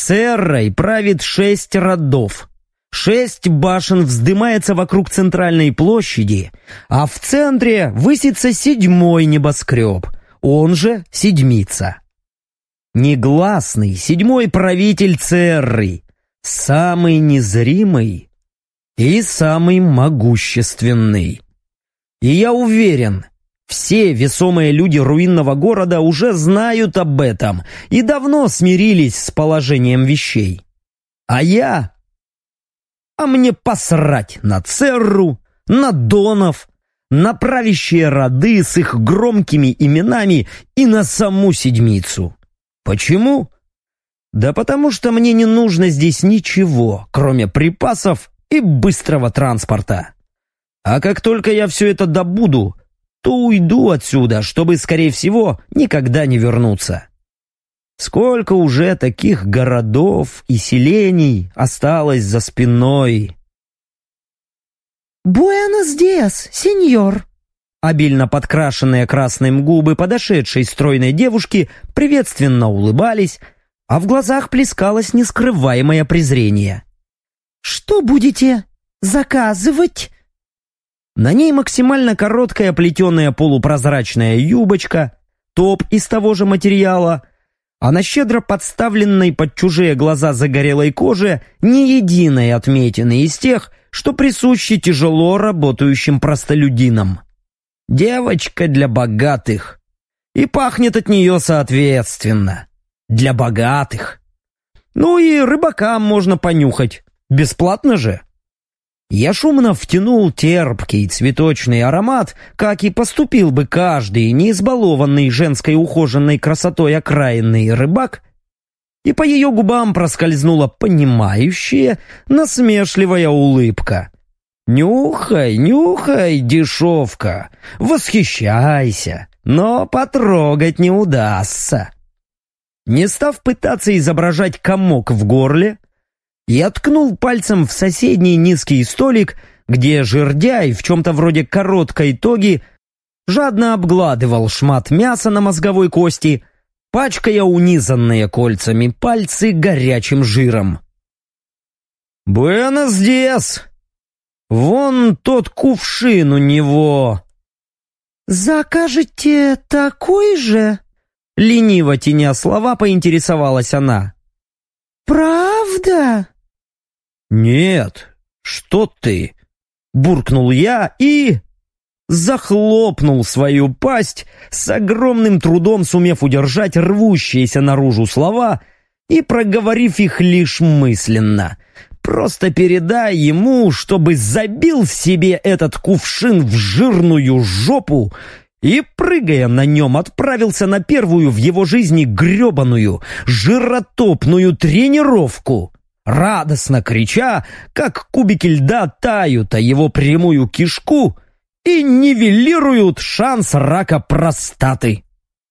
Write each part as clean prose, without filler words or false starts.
Церрой правит 6 родов. 6 башен вздымается вокруг центральной площади, а в центре высится 7-й небоскреб, он же Седьмица. Негласный 7-й правитель Церры, самый незримый и самый могущественный. И я уверен, все весомые люди руинного города уже знают об этом и давно смирились с положением вещей. А мне посрать на Церру, на донов, на правящие роды с их громкими именами и на саму Седьмицу. Почему? Да потому что мне не нужно здесь ничего, кроме припасов и быстрого транспорта. А как только я все это добуду, то уйду отсюда, чтобы, скорее всего, никогда не вернуться. Сколько уже таких городов и селений осталось за спиной? «Буэнос диас, сеньор!» Обильно подкрашенные красным губы подошедшей стройной девушки приветственно улыбались, а в глазах плескалось нескрываемое презрение. «Что будете заказывать?» На ней максимально короткая плетеная полупрозрачная юбочка, топ из того же материала, а на щедро подставленной под чужие глаза загорелой коже ни единой отметины из тех, что присущи тяжело работающим простолюдинам. Девочка для богатых. И пахнет от нее соответственно. Для богатых. Ну и рыбакам можно понюхать. Бесплатно же. Я шумно втянул терпкий цветочный аромат, как и поступил бы каждый не избалованный женской ухоженной красотой окраинный рыбак, и по ее губам проскользнула понимающая, насмешливая улыбка. «Нюхай, нюхай, дешевка, восхищайся, но потрогать не удастся». Не став пытаться изображать комок в горле, я ткнул пальцем в соседний низкий столик, где жердяй в чем-то вроде короткой тоги жадно обгладывал шмат мяса на мозговой кости, пачкая унизанные кольцами пальцы горячим жиром. «Буэнос диас! Вон тот кувшин у него!» «Закажете такой же?» Лениво теня слова поинтересовалась она. «Правда?» «Нет, что ты!» — буркнул я и захлопнул свою пасть, с огромным трудом сумев удержать рвущиеся наружу слова и проговорив их лишь мысленно. «Просто передай ему, чтобы забил себе этот кувшин в жирную жопу и, прыгая на нем, отправился на первую в его жизни гребаную, жиротопную тренировку, радостно крича, как кубики льда тают о его прямую кишку и нивелируют шанс рака простаты».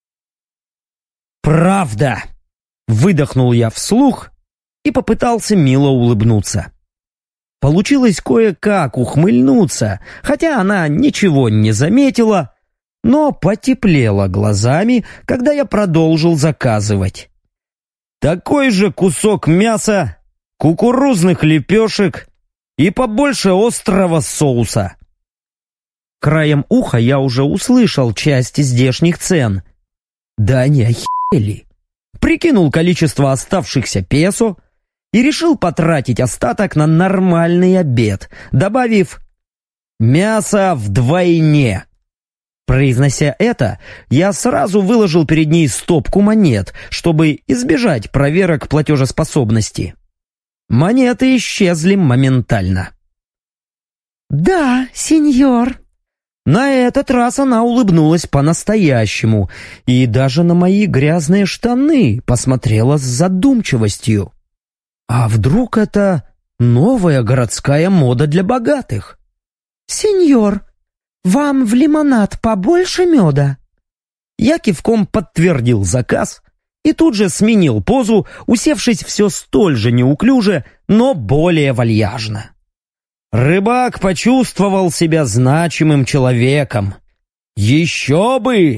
«Правда!» — выдохнул я вслух и попытался мило улыбнуться. Получилось кое-как ухмыльнуться, хотя она ничего не заметила, но потеплела глазами, когда я продолжил заказывать. Такой же кусок мяса, кукурузных лепешек и побольше острого соуса. Краем уха я уже услышал часть здешних цен. Да не охерели. Прикинул количество оставшихся песо и решил потратить остаток на нормальный обед, добавив «мясо вдвойне». Произнося это, я сразу выложил перед ней стопку монет, чтобы избежать проверок платежеспособности. Монеты исчезли моментально. «Да, сеньор». На этот раз она улыбнулась по-настоящему и даже на мои грязные штаны посмотрела с задумчивостью. А вдруг это новая городская мода для богатых? «Сеньор, вам в лимонад побольше меда?» Я кивком подтвердил заказ и тут же сменил позу, усевшись все столь же неуклюже, но более вальяжно. Рыбак почувствовал себя значимым человеком. Еще бы!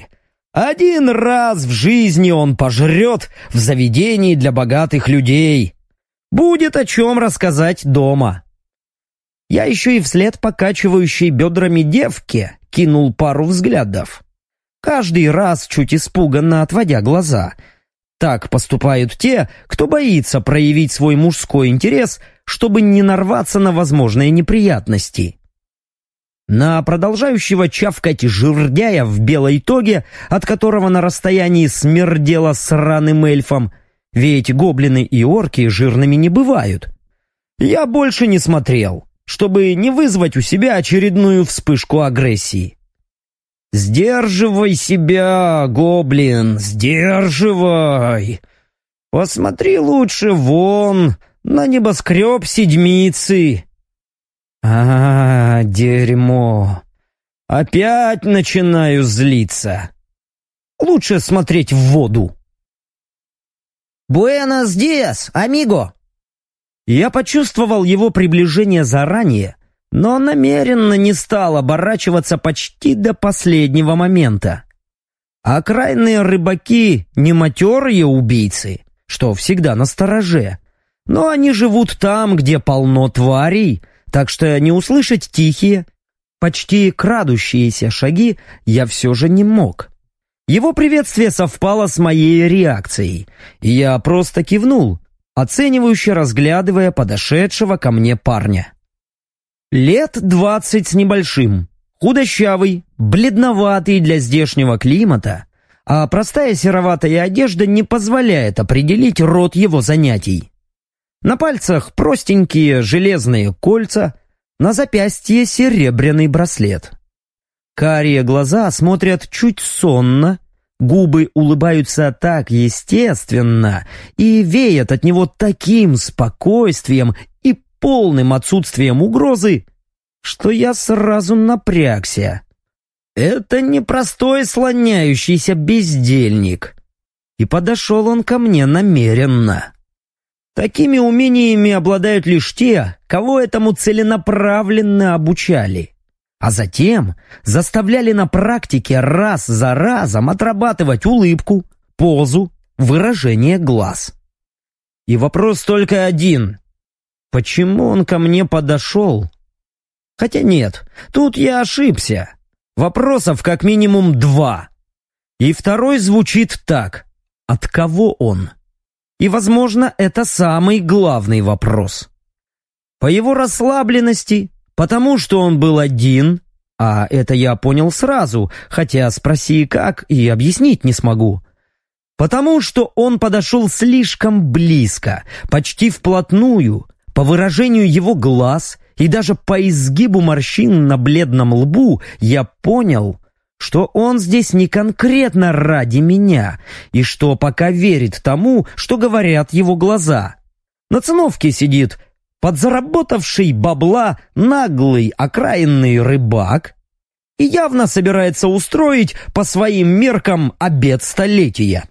Один раз в жизни он пожрет в заведении для богатых людей. Будет о чем рассказать дома. Я еще и вслед покачивающей бедрами девке кинул пару взглядов. Каждый раз чуть испуганно отводя глаза. Так поступают те, кто боится проявить свой мужской интерес, чтобы не нарваться на возможные неприятности. На продолжающего чавкать жердяя в белой тоге, от которого на расстоянии смердело сраным эльфом, ведь гоблины и орки жирными не бывают, я больше не смотрел, чтобы не вызвать у себя очередную вспышку агрессии. «Сдерживай себя, гоблин, сдерживай! Посмотри лучше вон, на небоскреб седьмицы!» Дерьмо! Опять начинаю злиться. Лучше смотреть в воду. «Буэнос диас, амиго!» Я почувствовал его приближение заранее, но намеренно не стал оборачиваться почти до последнего момента. Окраинные рыбаки не матерые убийцы, что всегда настороже, но они живут там, где полно тварей, так что не услышать тихие, почти крадущиеся шаги я все же не мог. Его приветствие совпало с моей реакцией, и я просто кивнул, оценивающе разглядывая подошедшего ко мне парня. Лет 20 с небольшим, худощавый, бледноватый для здешнего климата, а простая сероватая одежда не позволяет определить род его занятий. На пальцах простенькие железные кольца, на запястье серебряный браслет. Карие глаза смотрят чуть сонно, губы улыбаются так естественно и веят от него таким спокойствием и полным отсутствием угрозы, что я сразу напрягся. Это не простой слоняющийся бездельник. И подошел он ко мне намеренно. Такими умениями обладают лишь те, кого этому целенаправленно обучали, а затем заставляли на практике раз за разом отрабатывать улыбку, позу, выражение глаз. И вопрос только один: почему он ко мне подошел? Хотя нет, тут я ошибся. Вопросов как минимум два. И второй звучит так: от кого он? И, возможно, это самый главный вопрос. По его расслабленности, потому что он был один, а это я понял сразу, хотя спроси как и объяснить не смогу. Потому что он подошел слишком близко, почти вплотную, по выражению его глаз и даже по изгибу морщин на бледном лбу я понял, что он здесь не конкретно ради меня, и что пока верит тому, что говорят его глаза. На циновке сидит подзаработавший бабла наглый окраинный рыбак и явно собирается устроить по своим меркам обед столетия.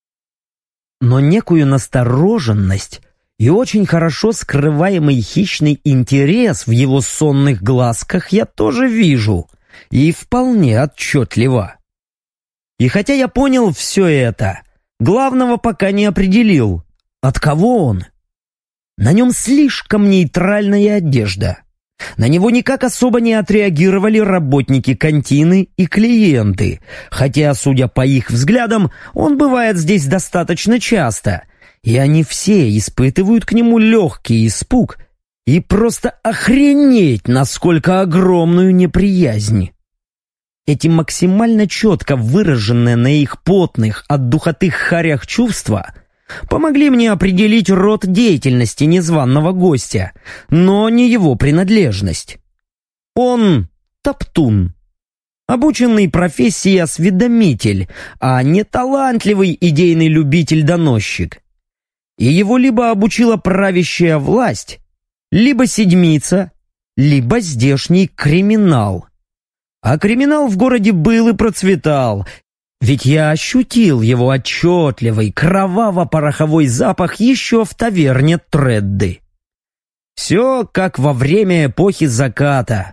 Но некую настороженность и очень хорошо скрываемый хищный интерес в его сонных глазках я тоже вижу, и вполне отчетливо. И хотя я понял все это, главного пока не определил, от кого он. На нем слишком нейтральная одежда. На него никак особо не отреагировали работники кантины и клиенты, хотя, судя по их взглядам, он бывает здесь достаточно часто, и они все испытывают к нему легкий испуг и просто охренеть, насколько огромную неприязнь. Эти максимально четко выраженные на их потных от духоты харях чувства помогли мне определить род деятельности незваного гостя, но не его принадлежность. Он топтун, обученный профессии осведомитель, а не талантливый идейный любитель-доносчик. И его либо обучила правящая власть, либо седьмица, либо здешний криминал. А криминал в городе был и процветал, ведь я ощутил его отчетливый кроваво-пороховой запах еще в таверне Тредды. Все как во время эпохи заката.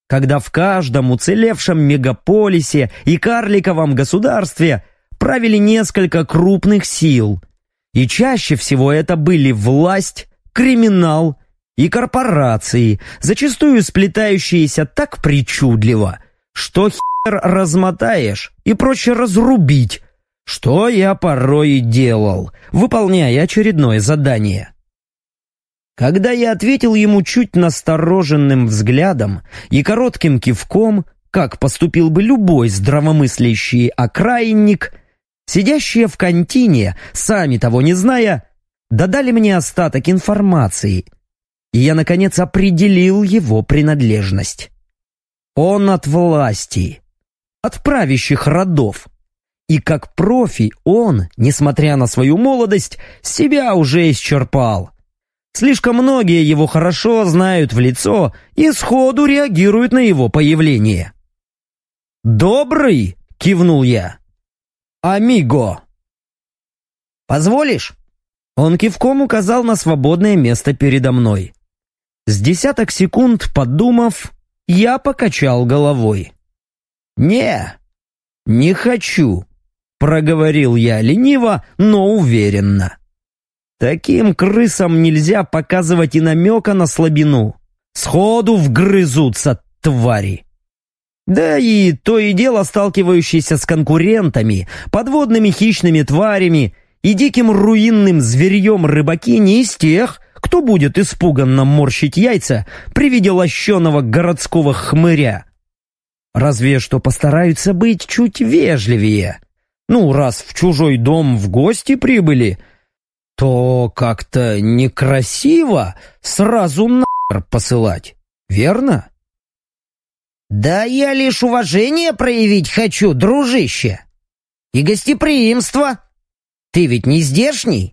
когда в каждом уцелевшем мегаполисе и карликовом государстве правили несколько крупных сил. И чаще всего это были власть, криминал и корпорации, зачастую сплетающиеся так причудливо, что хер размотаешь и проще разрубить, что я порой и делал, выполняя очередное задание. Когда я ответил ему чуть настороженным взглядом и коротким кивком, как поступил бы любой здравомыслящий окраинник, сидящие в кантине, сами того не зная, додали мне остаток информации, и я, наконец, определил его принадлежность. Он от власти, от правящих родов. И как профи он, несмотря на свою молодость, себя уже исчерпал. Слишком многие его хорошо знают в лицо и сходу реагируют на его появление. «Добрый!» — кивнул я. «Амиго!» «Позволишь?» Он кивком указал на свободное место передо мной. С десяток секунд подумав, я покачал головой. «Не хочу», — проговорил я лениво, но уверенно. Таким крысам нельзя показывать и намека на слабину. Сходу вгрызутся, твари. Да и то и дело сталкивающиеся с конкурентами, подводными хищными тварями и диким руинным зверьем рыбаки не из тех, кто будет испуганно морщить яйца при виде лощеного городского хмыря. Разве что постараются быть чуть вежливее. Ну, раз в чужой дом в гости прибыли, то как-то некрасиво сразу нахер посылать, верно? «Да я лишь уважение проявить хочу, дружище. И гостеприимство. Ты ведь не здешний?»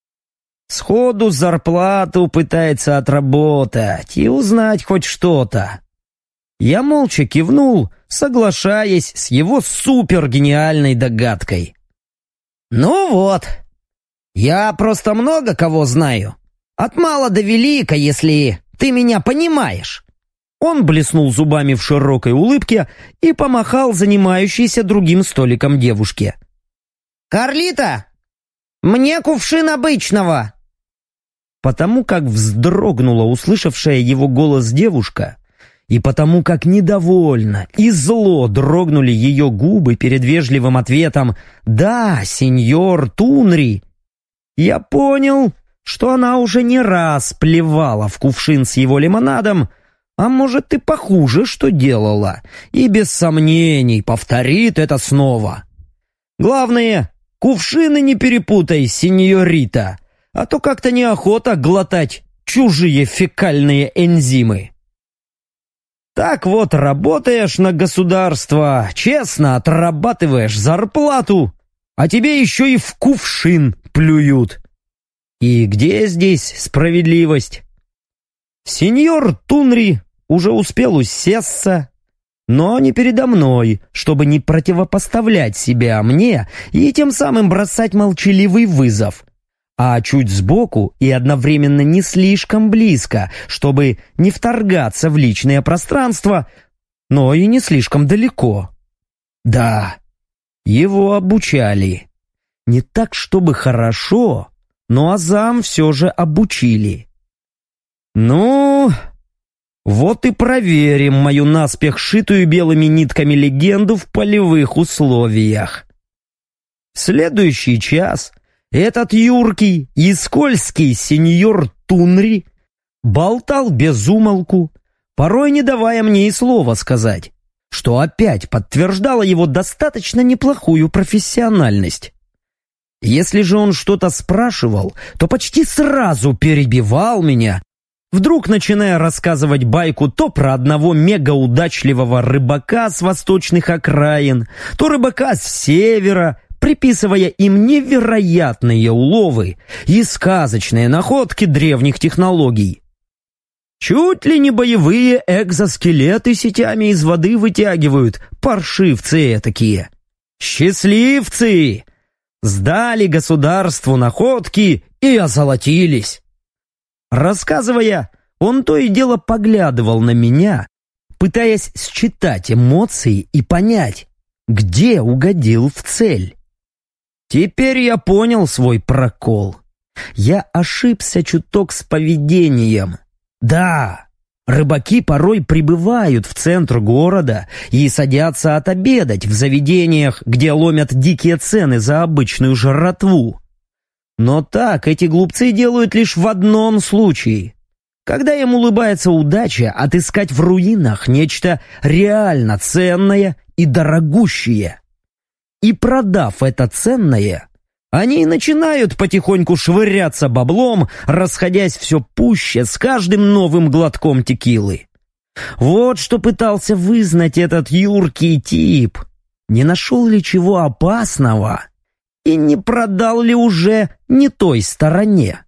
Сходу зарплату пытается отработать и узнать хоть что-то. Я молча кивнул, соглашаясь с его супергениальной догадкой. «Ну вот. Я просто много кого знаю. От мала до велика, если ты меня понимаешь». Он блеснул зубами в широкой улыбке и помахал занимающейся другим столиком девушке. «Карлита, мне кувшин обычного!» Потому как вздрогнула услышавшая его голос девушка, и потому как недовольно и зло дрогнули ее губы перед вежливым ответом «Да, сеньор Тунри», я понял, что она уже не раз плевала в кувшин с его лимонадом, а может и похуже, что делала, и без сомнений повторит это снова. Главное, кувшины не перепутай, сеньорита, а то как-то неохота глотать чужие фекальные энзимы. Так вот, работаешь на государство, честно отрабатываешь зарплату, а тебе еще и в кувшин плюют. И где здесь справедливость? Сеньор Тунри уже успел усесться, но не передо мной, чтобы не противопоставлять себя мне и тем самым бросать молчаливый вызов, а чуть сбоку и одновременно не слишком близко, чтобы не вторгаться в личное пространство, но и не слишком далеко. Да, его обучали. Не так, чтобы хорошо, но азам все же обучили. Ну, вот и проверим мою наспех шитую белыми нитками легенду в полевых условиях. Следующий час этот юркий и скользкий сеньор Тунри болтал без умолку, порой не давая мне и слова сказать, что опять подтверждало его достаточно неплохую профессиональность. Если же он что-то спрашивал, то почти сразу перебивал меня, вдруг начиная рассказывать байку то про одного мегаудачливого рыбака с восточных окраин, то рыбака с севера, приписывая им невероятные уловы и сказочные находки древних технологий. Чуть ли не боевые экзоскелеты сетями из воды вытягивают, паршивцы этакие. Счастливцы! Сдали государству находки и озолотились. Рассказывая, он то и дело поглядывал на меня, пытаясь считать эмоции и понять, где угодил в цель. Теперь я понял свой прокол. Я ошибся чуток с поведением. Да, рыбаки порой прибывают в центр города и садятся отобедать в заведениях, где ломят дикие цены за обычную жратву. Но так эти глупцы делают лишь в одном случае. Когда им улыбается удача отыскать в руинах нечто реально ценное и дорогущее. И продав это ценное, они начинают потихоньку швыряться баблом, расходясь все пуще с каждым новым глотком текилы. Вот что пытался вызнать этот юркий тип. Не нашел ли чего опасного? И не продал ли уже не той стороне?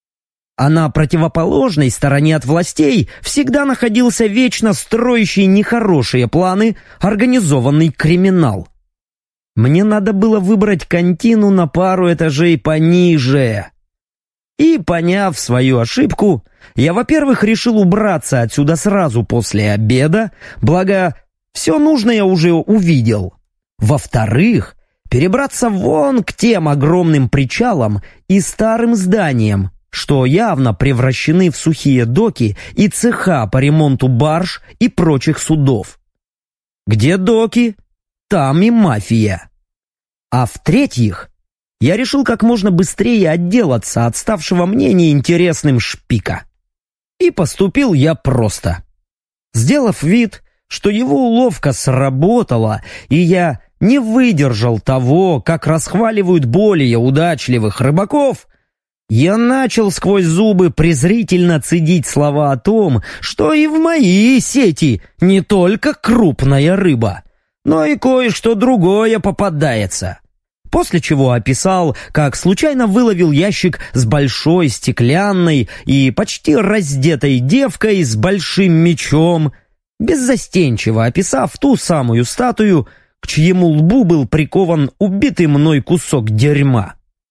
А на противоположной стороне от властей всегда находился вечно строящий нехорошие планы организованный криминал. Мне надо было выбрать контину на пару этажей пониже. И, поняв свою ошибку, я, во-первых, решил убраться отсюда сразу после обеда, благо все нужное уже увидел. Во-вторых, перебраться вон к тем огромным причалам и старым зданиям, что явно превращены в сухие доки и цеха по ремонту барж и прочих судов. Где доки, там и мафия. А в-третьих, я решил как можно быстрее отделаться от ставшего мне неинтересным шпика. И поступил я просто. Сделав вид, что его уловка сработала, и я не выдержал того, как расхваливают более удачливых рыбаков, я начал сквозь зубы презрительно цедить слова о том, что и в мои сети не только крупная рыба, но и кое-что другое попадается. После чего описал, как случайно выловил ящик с большой стеклянной и почти раздетой девкой с большим мечом, беззастенчиво описав ту самую статую, к чьему лбу был прикован убитый мной кусок дерьма.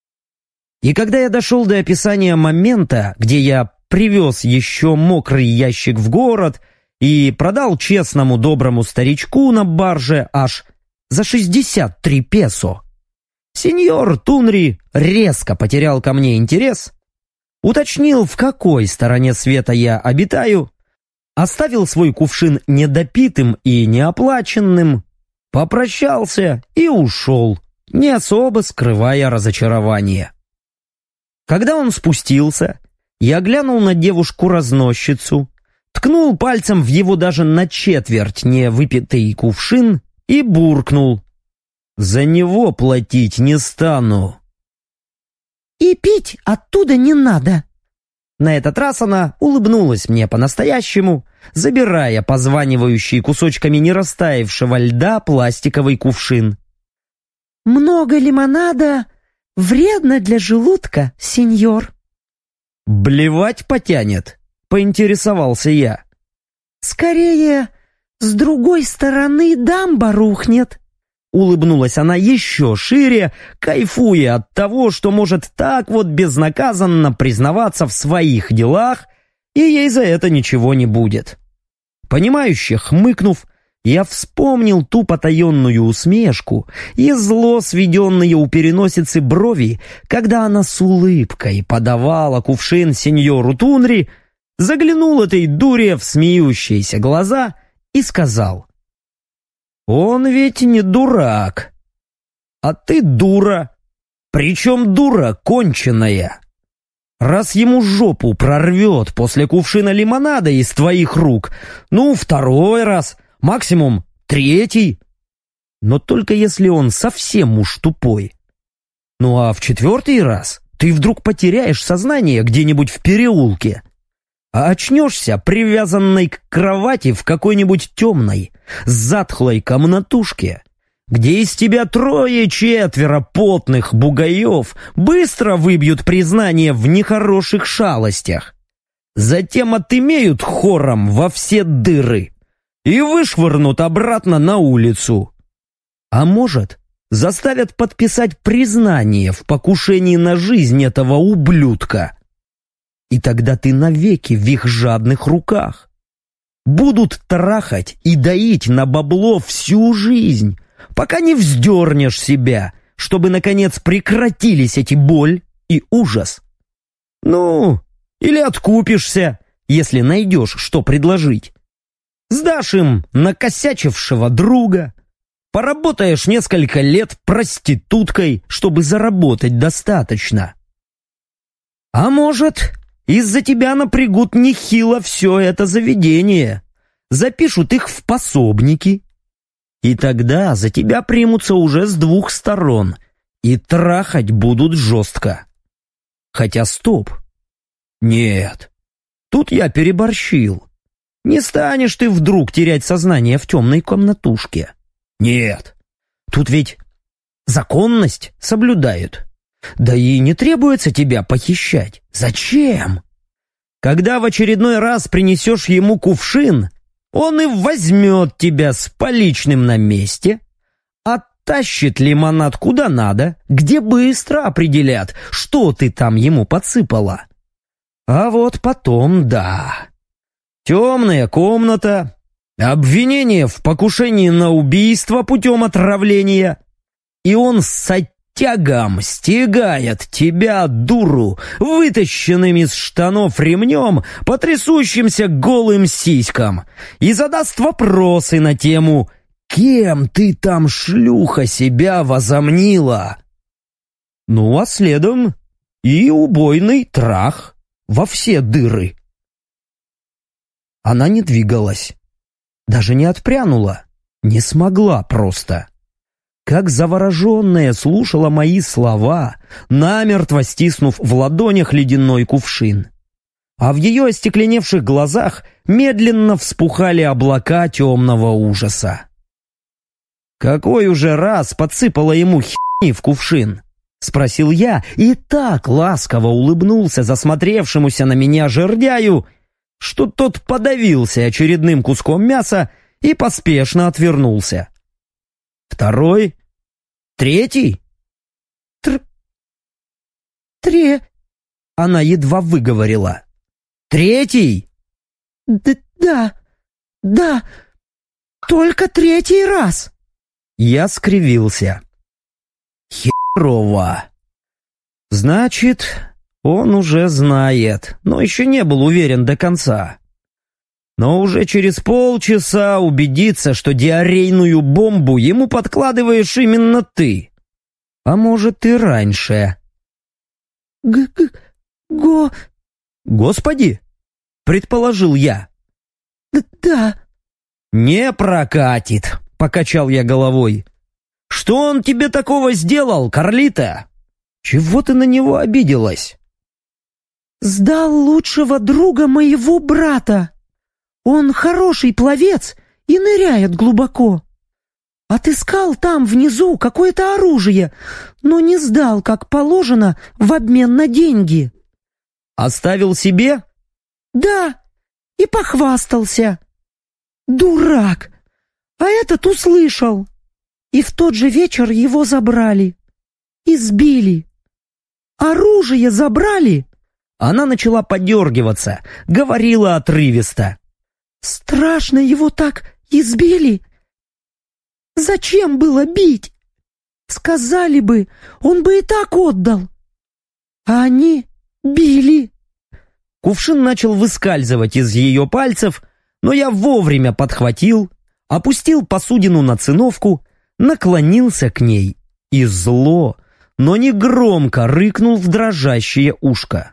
И когда я дошел до описания момента, где я привез еще мокрый ящик в город и продал честному доброму старичку на барже аж за 63 песо, сеньор Тунри резко потерял ко мне интерес, уточнил, в какой стороне света я обитаю, оставил свой кувшин недопитым и неоплаченным, попрощался и ушел, не особо скрывая разочарование. Когда он спустился, я глянул на девушку-разносчицу, ткнул пальцем в его даже на четверть не выпитый кувшин и буркнул: «За него платить не стану». «И пить оттуда не надо». На этот раз она улыбнулась мне по-настоящему, забирая позванивающий кусочками не растаявшего льда пластиковый кувшин. «Много лимонада вредно для желудка, сеньор». «Блевать потянет?» — поинтересовался я. «Скорее, с другой стороны дамба рухнет». Улыбнулась она еще шире, кайфуя от того, что может так вот безнаказанно признаваться в своих делах, и ей за это ничего не будет. Понимающе хмыкнув, я вспомнил ту потаенную усмешку и зло сведенные у переносицы брови, когда она с улыбкой подавала кувшин сеньору Тунри, заглянул этой дуре в смеющиеся глаза и сказал: «Он ведь не дурак, а ты дура, причем дура конченая. Раз ему жопу прорвет после кувшина лимонада из твоих рук, ну, второй раз, максимум третий. Но только если он совсем уж тупой. Ну а в четвертый раз ты вдруг потеряешь сознание где-нибудь в переулке, а очнешься привязанной к кровати в какой-нибудь темной, затхлой комнатушке, где из тебя 3-4 потных бугаев быстро выбьют признание в нехороших шалостях, затем отымеют хором во все дыры и вышвырнут обратно на улицу. А может, заставят подписать признание в покушении на жизнь этого ублюдка. И тогда ты навеки в их жадных руках. будут трахать и доить на бабло всю жизнь, пока не вздернешь себя, чтобы, наконец, прекратились эти боль и ужас. Ну, или откупишься, если найдешь, что предложить. Сдашь им накосячившего друга, поработаешь несколько лет проституткой, чтобы заработать достаточно. А может, из-за тебя напрягут нехило все это заведение, запишут их в пособники, и тогда за тебя примутся уже с двух сторон и трахать будут жестко. Хотя стоп. Нет, тут я переборщил. Не станешь ты вдруг терять сознание в темной комнатушке. Нет, тут ведь законность соблюдают. Да и не требуется тебя похищать. Зачем? Когда в очередной раз принесешь ему кувшин, он и возьмет тебя с поличным на месте, оттащит лимонад куда надо, где быстро определят, что ты там ему подсыпала. А вот потом, да. Темная комната, обвинение в покушении на убийство путем отравления, и он с оттягом стягает тебя, дуру, вытащенным из штанов ремнем по трясущимся голым сиськам, и задаст вопросы на тему «Кем ты там, шлюха, себя возомнила?» Ну, а следом и убойный трах во все дыры. Она не двигалась, даже не отпрянула, не смогла просто. Как завороженная слушала мои слова, намертво стиснув в ладонях ледяной кувшин. А в ее остекленевших глазах медленно вспухали облака темного ужаса. «Какой уже раз подсыпала ему херни в кувшин?» — спросил я и так ласково улыбнулся засмотревшемуся на меня жердяю, что тот подавился очередным куском мяса и поспешно отвернулся. Второй? Третий? Она едва выговорила. Третий? Да, только третий раз. Я скривился. Херово. Значит, он уже знает, но еще не был уверен до конца. Но уже через полчаса убедиться, что диарейную бомбу ему подкладываешь именно ты. А может, и раньше. Господи, предположил я. Да. Не прокатит, покачал я головой. Что он тебе такого сделал, Карлита? Чего ты на него обиделась? Сдал лучшего друга моего брата. Он хороший пловец и ныряет глубоко. Отыскал там внизу какое-то оружие, но не сдал, как положено, в обмен на деньги. Оставил себе? Да, и похвастался. Дурак! А этот услышал. И в тот же вечер его забрали. Избили. Оружие забрали. Она начала подергиваться, говорила отрывисто. Страшно его так избили. Зачем было бить? Сказали бы, он бы и так отдал. А они били. Кувшин начал выскальзывать из ее пальцев, но я вовремя подхватил, опустил посудину на циновку, наклонился к ней и зло, но не громко рыкнул в дрожащее ушко.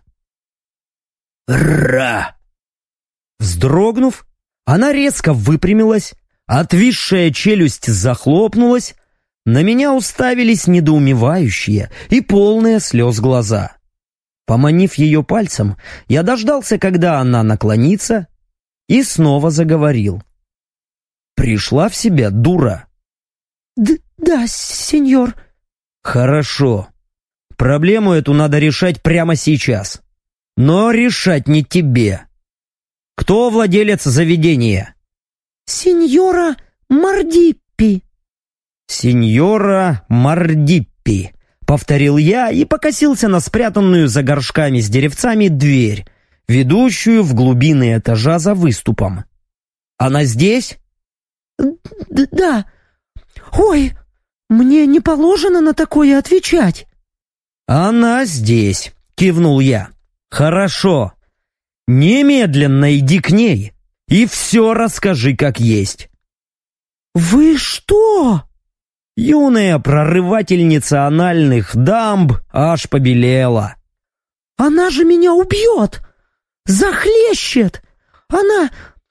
«Ра!» Вздрогнув, она резко выпрямилась, отвисшая челюсть захлопнулась, на меня уставились недоумевающие и полные слез глаза. Поманив ее пальцем, я дождался, когда она наклонится, и снова заговорил. «Пришла в себя, дура?» Да, сеньор». «Хорошо. Проблему эту надо решать прямо сейчас. Но решать не тебе. Кто владелец заведения?» «Сеньора Мардиппи». «Сеньора Мардиппи», — повторил я и покосился на спрятанную за горшками с деревцами дверь, ведущую в глубины этажа за выступом. Она здесь?» Да. Ой, мне не положено на такое отвечать». «Она здесь», — кивнул я. «Хорошо. Немедленно иди к ней и все расскажи как есть». «Вы что?» Юная прорывательница анальных дамб аж побелела. «Она же меня убьет! Захлещет! Она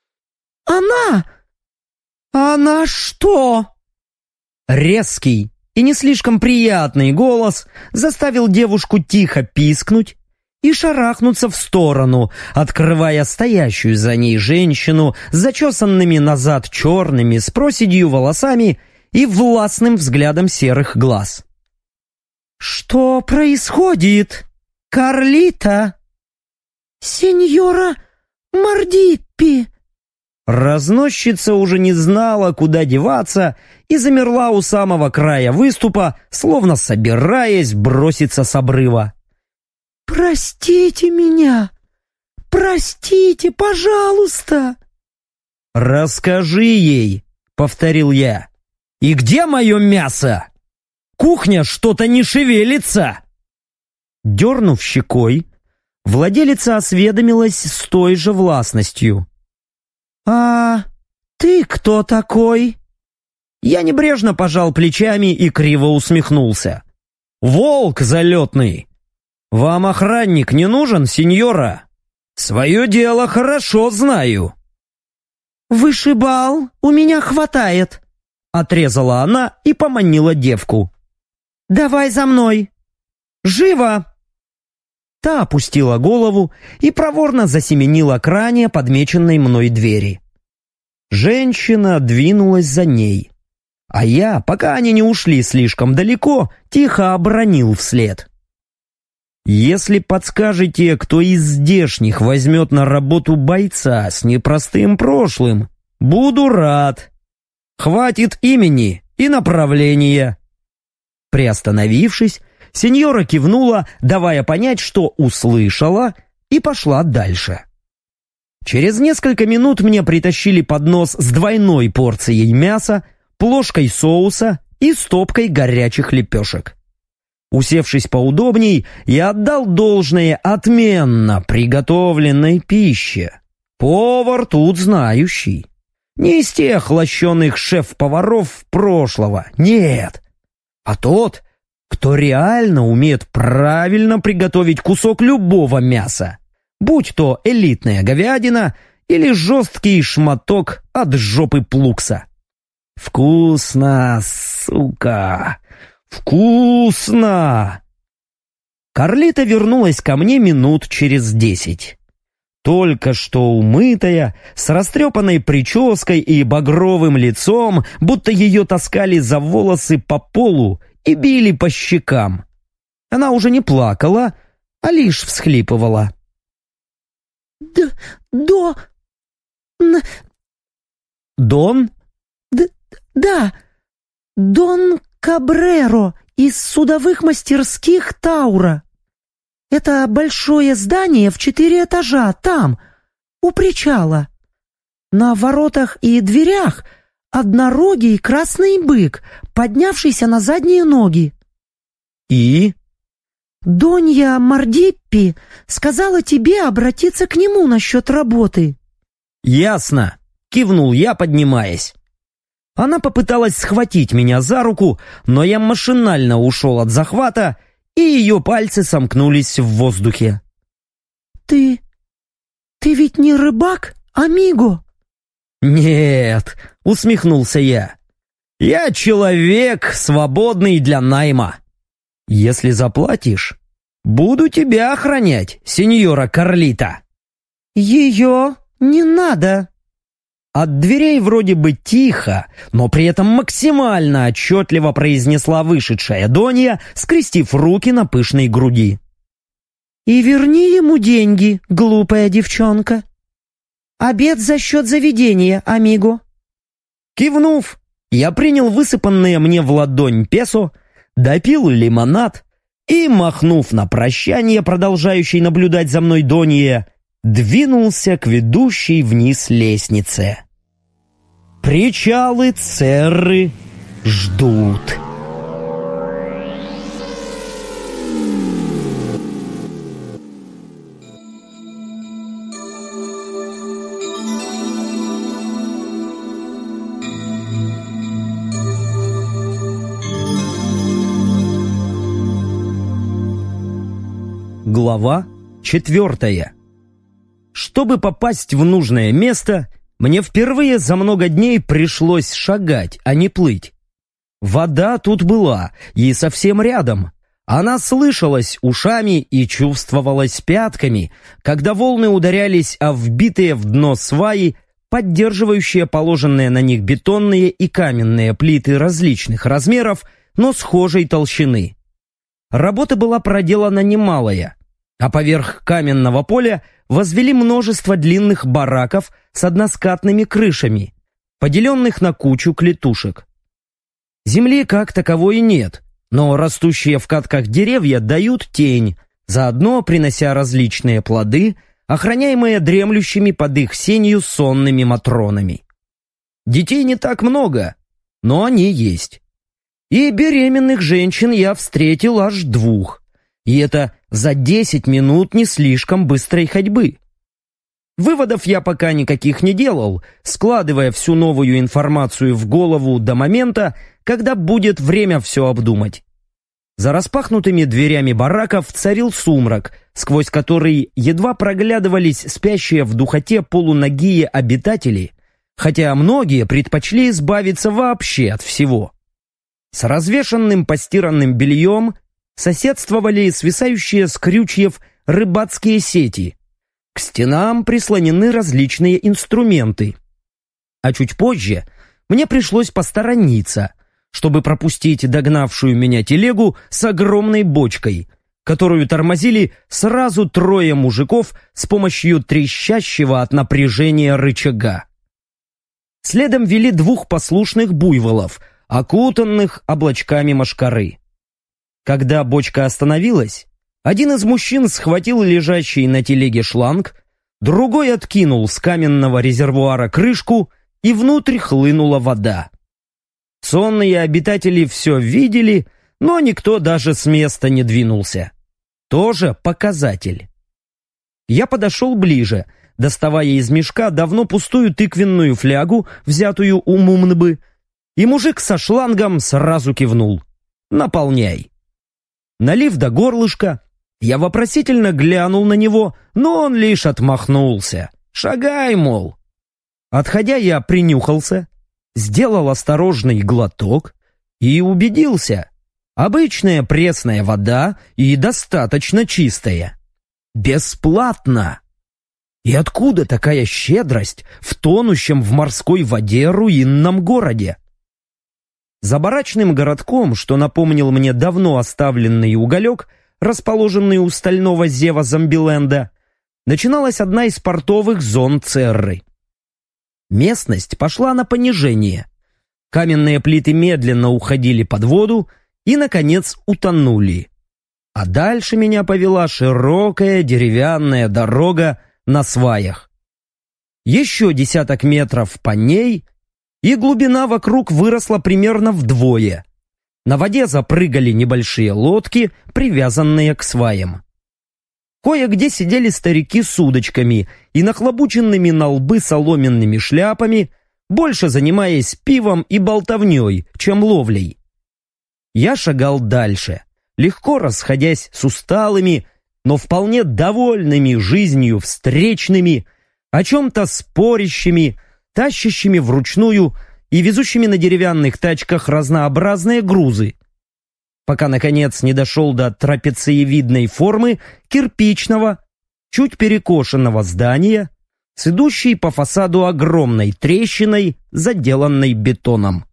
что?» Резкий и не слишком приятный голос заставил девушку тихо пискнуть и шарахнуться в сторону, открывая стоящую за ней женщину с зачесанными назад черными с проседью волосами и властным взглядом серых глаз. «Что происходит, Карлита?» «Сеньора Мардиппи!» Разносчица уже не знала, куда деваться, и замерла у самого края выступа, словно собираясь броситься с обрыва. «Простите меня! Простите, пожалуйста!» «Расскажи ей», — повторил я. «И где мое мясо? Кухня что-то не шевелится!» Дернув щекой, владелица осведомилась с той же властностью. «А ты кто такой?» Я небрежно пожал плечами и криво усмехнулся. «Волк залетный! Вам охранник не нужен, сеньора? Свое дело хорошо знаю». «Вышибал, у меня хватает», — отрезала она и поманила девку. «Давай за мной! Живо!» Та опустила голову и проворно засеменила к ранее подмеченной мной двери. Женщина двинулась за ней, а я, пока они не ушли слишком далеко, тихо обронил вслед. «Если подскажете, кто из здешних возьмет на работу бойца с непростым прошлым, буду рад. Хватит имени и направления». Приостановившись, сеньора кивнула, давая понять, что услышала, и пошла дальше. Через несколько минут мне притащили поднос с двойной порцией мяса, плошкой соуса и стопкой горячих лепешек. Усевшись поудобней, я отдал должное отменно приготовленной пище. Повар тут знающий. Не из тех лощеных шеф-поваров прошлого, нет, а тот, кто реально умеет правильно приготовить кусок любого мяса, будь то элитная говядина или жесткий шматок от жопы плукса. Вкусно, сука, вкусно! Карлита вернулась ко мне минут через 10. Только что умытая, с растрепанной прической и багровым лицом, будто ее таскали за волосы по полу и били по щекам. Она уже не плакала, а лишь всхлипывала. «Дон?» «Да, Дон Кабреро из судовых мастерских Таура. Это большое здание в 4 этажа, там, у причала. На воротах и дверях однорогий красный бык, поднявшийся на задние ноги». «И?» «Донья Мардиппи сказала тебе обратиться к нему насчет работы». «Ясно», — кивнул я, поднимаясь. Она попыталась схватить меня за руку, но я машинально ушел от захвата, и ее пальцы сомкнулись в воздухе. «Ты ведь не рыбак, амиго?» «Нет», — усмехнулся я. «Я человек, свободный для найма. Если заплатишь, буду тебя охранять, сеньора Карлита». «Ее не надо». От дверей вроде бы тихо, но при этом максимально отчетливо произнесла вышедшая Донья, скрестив руки на пышной груди. «И верни ему деньги, глупая девчонка. Обед за счет заведения, амиго». Кивнув, я принял высыпанные мне в ладонь песо, допил лимонад и, махнув на прощание продолжающей наблюдать за мной Донье, двинулся к ведущей вниз лестнице. Причалы Церры ждут. Глава 4. Чтобы попасть в нужное место, мне впервые за много дней пришлось шагать, а не плыть. Вода тут была, и совсем рядом. Она слышалась ушами и чувствовалась пятками, когда волны ударялись о вбитые в дно сваи, поддерживающие положенные на них бетонные и каменные плиты различных размеров, но схожей толщины. Работа была проделана немалая, а поверх каменного поля возвели множество длинных бараков с односкатными крышами, поделенных на кучу клетушек. Земли как таковой нет, но растущие в катках деревья дают тень, заодно принося различные плоды, охраняемые дремлющими под их сенью сонными матронами. Детей не так много, но они есть. И беременных женщин я встретил аж 2. И это за 10 минут не слишком быстрой ходьбы. Выводов я пока никаких не делал, складывая всю новую информацию в голову до момента, когда будет время все обдумать. За распахнутыми дверями бараков царил сумрак, сквозь который едва проглядывались спящие в духоте полунагие обитатели, хотя многие предпочли избавиться вообще от всего. С развешанным постиранным бельем соседствовали свисающие с крючьев рыбацкие сети. К стенам прислонены различные инструменты. А чуть позже мне пришлось посторониться, чтобы пропустить догнавшую меня телегу с огромной бочкой, которую тормозили сразу 3 мужиков с помощью трещащего от напряжения рычага. Следом вели 2 послушных буйволов, окутанных облачками мошкары. Когда бочка остановилась, один из мужчин схватил лежащий на телеге шланг, другой откинул с каменного резервуара крышку, и внутрь хлынула вода. Сонные обитатели все видели, но никто даже с места не двинулся. Тоже показатель. Я подошел ближе, доставая из мешка давно пустую тыквенную флягу, взятую у Мумнбы, и мужик со шлангом сразу кивнул. «Наполняй». Налив до горлышка, я вопросительно глянул на него, но он лишь отмахнулся. «Шагай, мол». Отходя, я принюхался, сделал осторожный глоток и убедился. Обычная пресная вода и достаточно чистая. Бесплатно. И откуда такая щедрость в тонущем в морской воде руинном городе? За барачным городком, что напомнил мне давно оставленный уголек, расположенный у стального зева Зомбиленда, начиналась одна из портовых зон Церры. Местность пошла на понижение. Каменные плиты медленно уходили под воду и, наконец, утонули. А дальше меня повела широкая деревянная дорога на сваях. Еще 10 метров по ней, и глубина вокруг выросла примерно вдвое. На воде запрыгали небольшие лодки, привязанные к сваям. Кое-где сидели старики с удочками и нахлобученными на лбы соломенными шляпами, больше занимаясь пивом и болтовней, чем ловлей. Я шагал дальше, легко расходясь с усталыми, но вполне довольными жизнью встречными, о чем-то спорящими, тащащими вручную и везущими на деревянных тачках разнообразные грузы, пока, наконец, не дошел до трапециевидной формы кирпичного, чуть перекошенного здания с идущей по фасаду огромной трещиной, заделанной бетоном.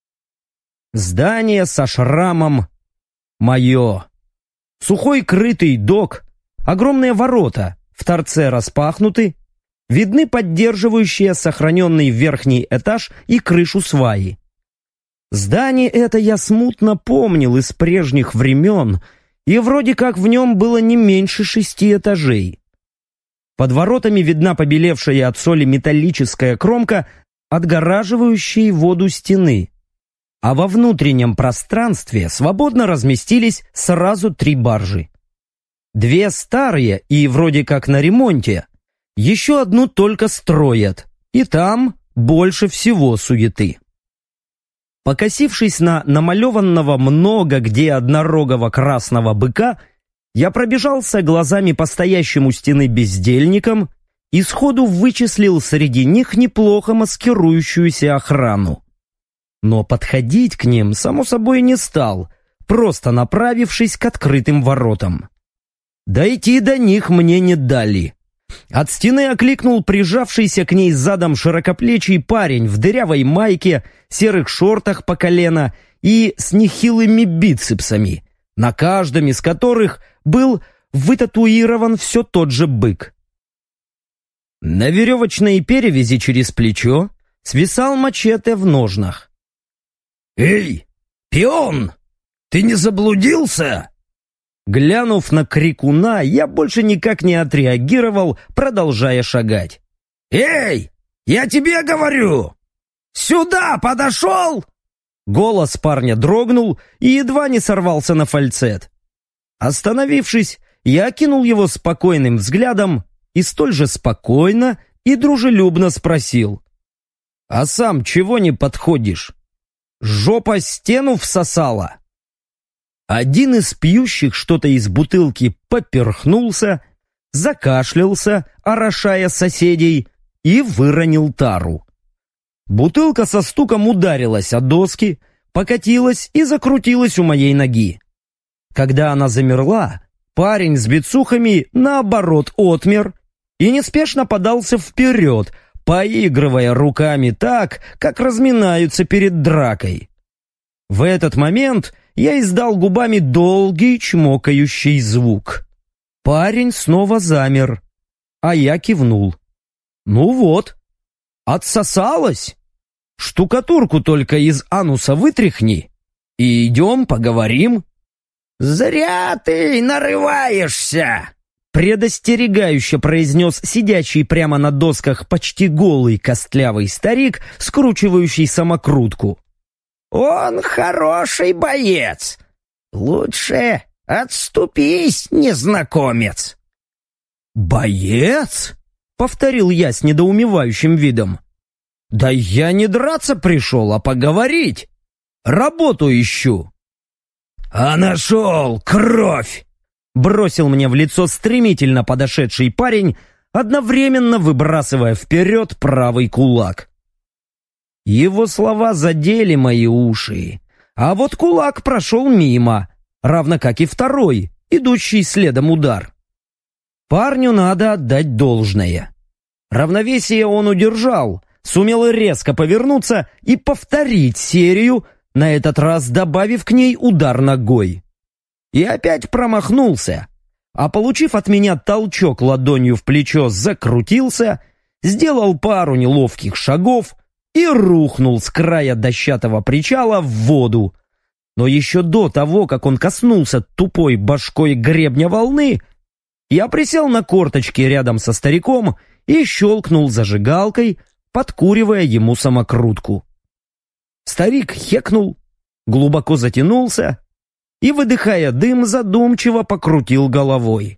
Здание со шрамом мое. Сухой крытый док, огромные ворота в торце распахнуты, видны поддерживающие сохраненный верхний этаж и крышу сваи. Здание это я смутно помнил из прежних времен, и вроде как в нем было не меньше 6 этажей. Под воротами видна побелевшая от соли металлическая кромка, отгораживающей воду стены, а во внутреннем пространстве свободно разместились сразу 3 баржи. 2 старые и вроде как на ремонте, еще одну только строят, и там больше всего суеты. Покосившись на намалеванного много где однорогого красного быка, я пробежался глазами по стоящим у стены бездельникам и сходу вычислил среди них неплохо маскирующуюся охрану. Но подходить к ним, само собой, не стал, просто направившись к открытым воротам. Дойти до них мне не дали. От стены окликнул прижавшийся к ней задом широкоплечий парень в дырявой майке, серых шортах по колено и с нехилыми бицепсами, на каждом из которых был вытатуирован все тот же бык. На веревочной перевязи через плечо свисал мачете в ножнах. «Эй, пион, ты не заблудился?» Глянув на крикуна, я больше никак не отреагировал, продолжая шагать. «Эй, я тебе говорю! Сюда подошел!» Голос парня дрогнул и едва не сорвался на фальцет. Остановившись, я окинул его спокойным взглядом и столь же спокойно и дружелюбно спросил: «А сам чего не подходишь? Жопа стену всосала?» Один из пьющих что-то из бутылки поперхнулся, закашлялся, орошая соседей, и выронил тару. Бутылка со стуком ударилась о доски, покатилась и закрутилась у моей ноги. Когда она замерла, парень с бицухами наоборот отмер и неспешно подался вперед, поигрывая руками так, как разминаются перед дракой. В этот момент я издал губами долгий чмокающий звук. Парень снова замер, а я кивнул. «Ну вот, отсосалась. Штукатурку только из ануса вытряхни, и идем поговорим». «Зря ты нарываешься!» предостерегающе произнес сидящий прямо на досках почти голый костлявый старик, скручивающий самокрутку. «Он хороший боец. Лучше отступись, незнакомец». «Боец?» — повторил я с недоумевающим видом. «Да я не драться пришел, а поговорить. Работу ищу». «А нашел, кровь!» — бросил мне в лицо стремительно подошедший парень, одновременно выбрасывая вперед правый кулак. Его слова задели мои уши, а вот кулак прошел мимо, равно как и второй, идущий следом удар. Парню надо отдать должное. Равновесие он удержал, сумел резко повернуться и повторить серию, на этот раз добавив к ней удар ногой. И опять промахнулся, а получив от меня толчок ладонью в плечо, закрутился, сделал пару неловких шагов и рухнул с края дощатого причала в воду. Но еще до того, как он коснулся тупой башкой гребня волны, я присел на корточки рядом со стариком и щелкнул зажигалкой, подкуривая ему самокрутку. Старик хекнул, глубоко затянулся и, выдыхая дым, задумчиво покрутил головой.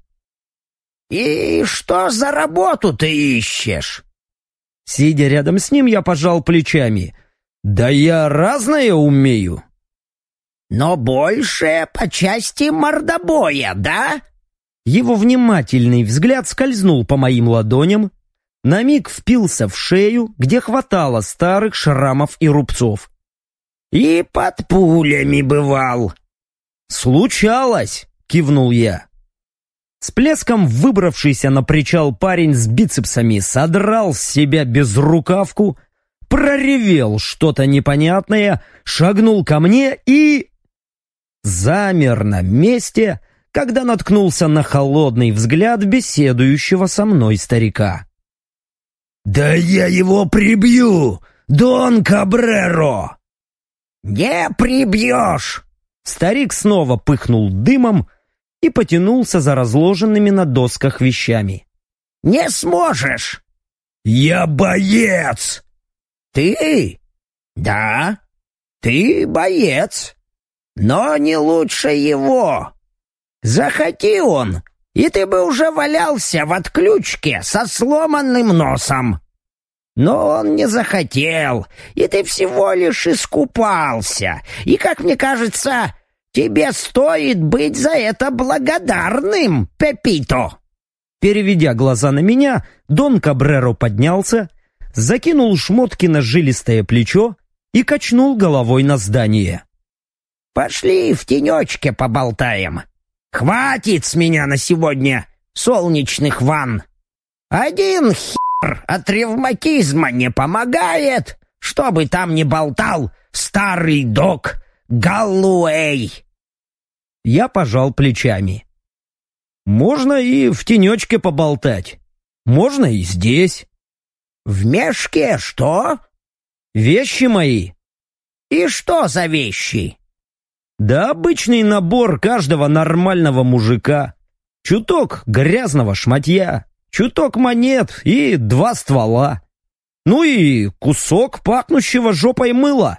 «И что за работу ты ищешь?» Сидя рядом с ним, я пожал плечами. «Да я разное умею». «Но больше по части мордобоя, да?» Его внимательный взгляд скользнул по моим ладоням, на миг впился в шею, где хватало старых шрамов и рубцов. «И под пулями бывал». «Случалось», — кивнул я. С плеском выбравшийся на причал парень с бицепсами содрал с себя безрукавку, проревел что-то непонятное, шагнул ко мне и... замер на месте, когда наткнулся на холодный взгляд беседующего со мной старика. «Да я его прибью, Дон Кабреро!» «Не прибьешь!» Старик снова пыхнул дымом и потянулся за разложенными на досках вещами. «Не сможешь!» «Я боец!» Ты? Да, ты боец, но не лучше его. Захоти он, и ты бы уже валялся в отключке со сломанным носом. Но он не захотел, и ты всего лишь искупался. И, как мне кажется, тебе стоит быть за это благодарным, Пепито. Переведя глаза на меня, Дон Кабреро поднялся, закинул шмотки на жилистое плечо и качнул головой на здание. «Пошли в тенечке поболтаем. Хватит с меня на сегодня солнечных ванн. Один хер от ревматизма не помогает, что бы там ни болтал старый док Галлуэй». Я пожал плечами. Можно и в тенечке поболтать. Можно и здесь. «В мешке что?» Вещи мои. «И что за вещи?» Да обычный набор каждого нормального мужика. Чуток грязного шматья, чуток монет и 2 ствола. Ну и кусок пахнущего жопой мыла.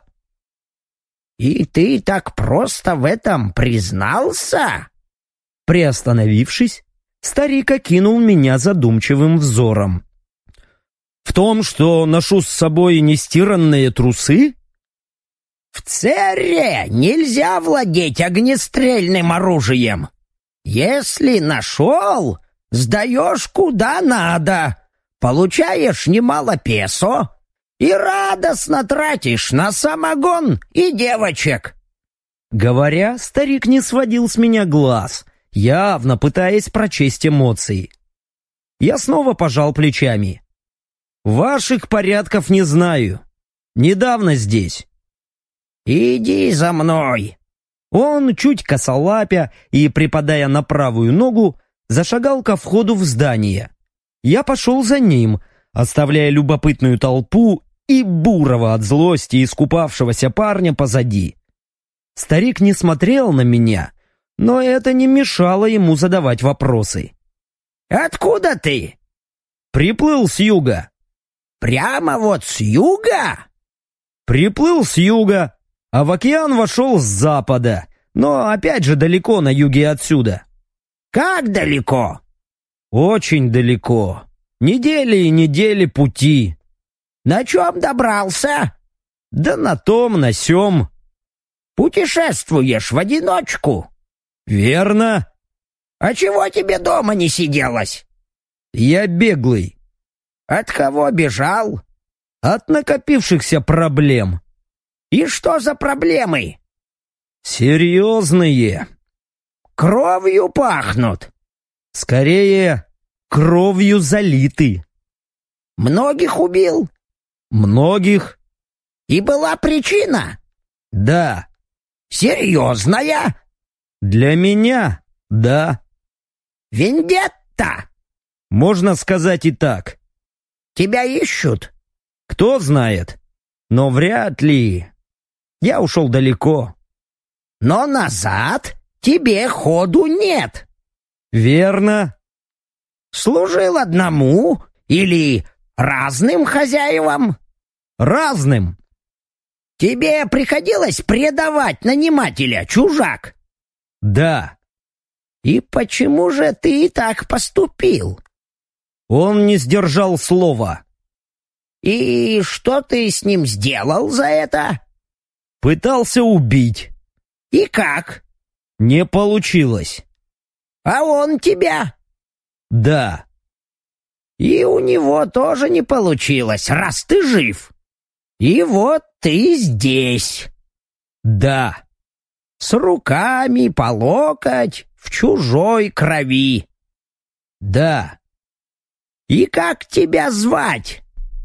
«И ты так просто в этом признался?» Приостановившись, старик окинул меня задумчивым взором. «В том, что ношу с собой нестиранные трусы?» «В Церре нельзя владеть огнестрельным оружием. Если нашел, сдаешь куда надо, получаешь немало песо и радостно тратишь на самогон и девочек». Говоря, старик не сводил с меня глаз, явно пытаясь прочесть эмоции. Я снова пожал плечами. «Ваших порядков не знаю. Недавно здесь». «Иди за мной!» Он, чуть косолапя и припадая на правую ногу, зашагал ко входу в здание. Я пошел за ним, оставляя любопытную толпу и бурого от злости искупавшегося парня позади. Старик не смотрел на меня, но это не мешало ему задавать вопросы. «Откуда ты?» «Приплыл с юга». «Прямо вот с юга?» «Приплыл с юга, а в океан вошел с запада, но опять же далеко на юге отсюда». «Как далеко?» «Очень далеко. Недели и недели пути». «На чем добрался?» «Да на том, на сём». «Путешествуешь в одиночку?» «Верно». «А чего тебе дома не сиделось?» «Я беглый». «От кого бежал?» «От накопившихся проблем». «И что за проблемы?» «Серьезные». «Кровью пахнут». «Скорее, кровью залиты». «Многих убил?» «Многих». «И была причина?» «Да». «Серьезная?» «Для меня, да». «Вендетта?» «Можно сказать и так». «Тебя ищут?» «Кто знает. Но вряд ли. Я ушел далеко». «Но назад тебе ходу нет». «Верно». «Служил одному или разным хозяевам?» «Разным». «Тебе приходилось предавать нанимателя, чужак?» «Да». «И почему же ты так поступил?» Он не сдержал слова. «И что ты с ним сделал за это?» Пытался убить. «И как?» Не получилось. «А он тебя?» Да. «И у него тоже не получилось, раз ты жив. И вот ты здесь». Да. «С руками по локоть в чужой крови». Да. «И как тебя звать?»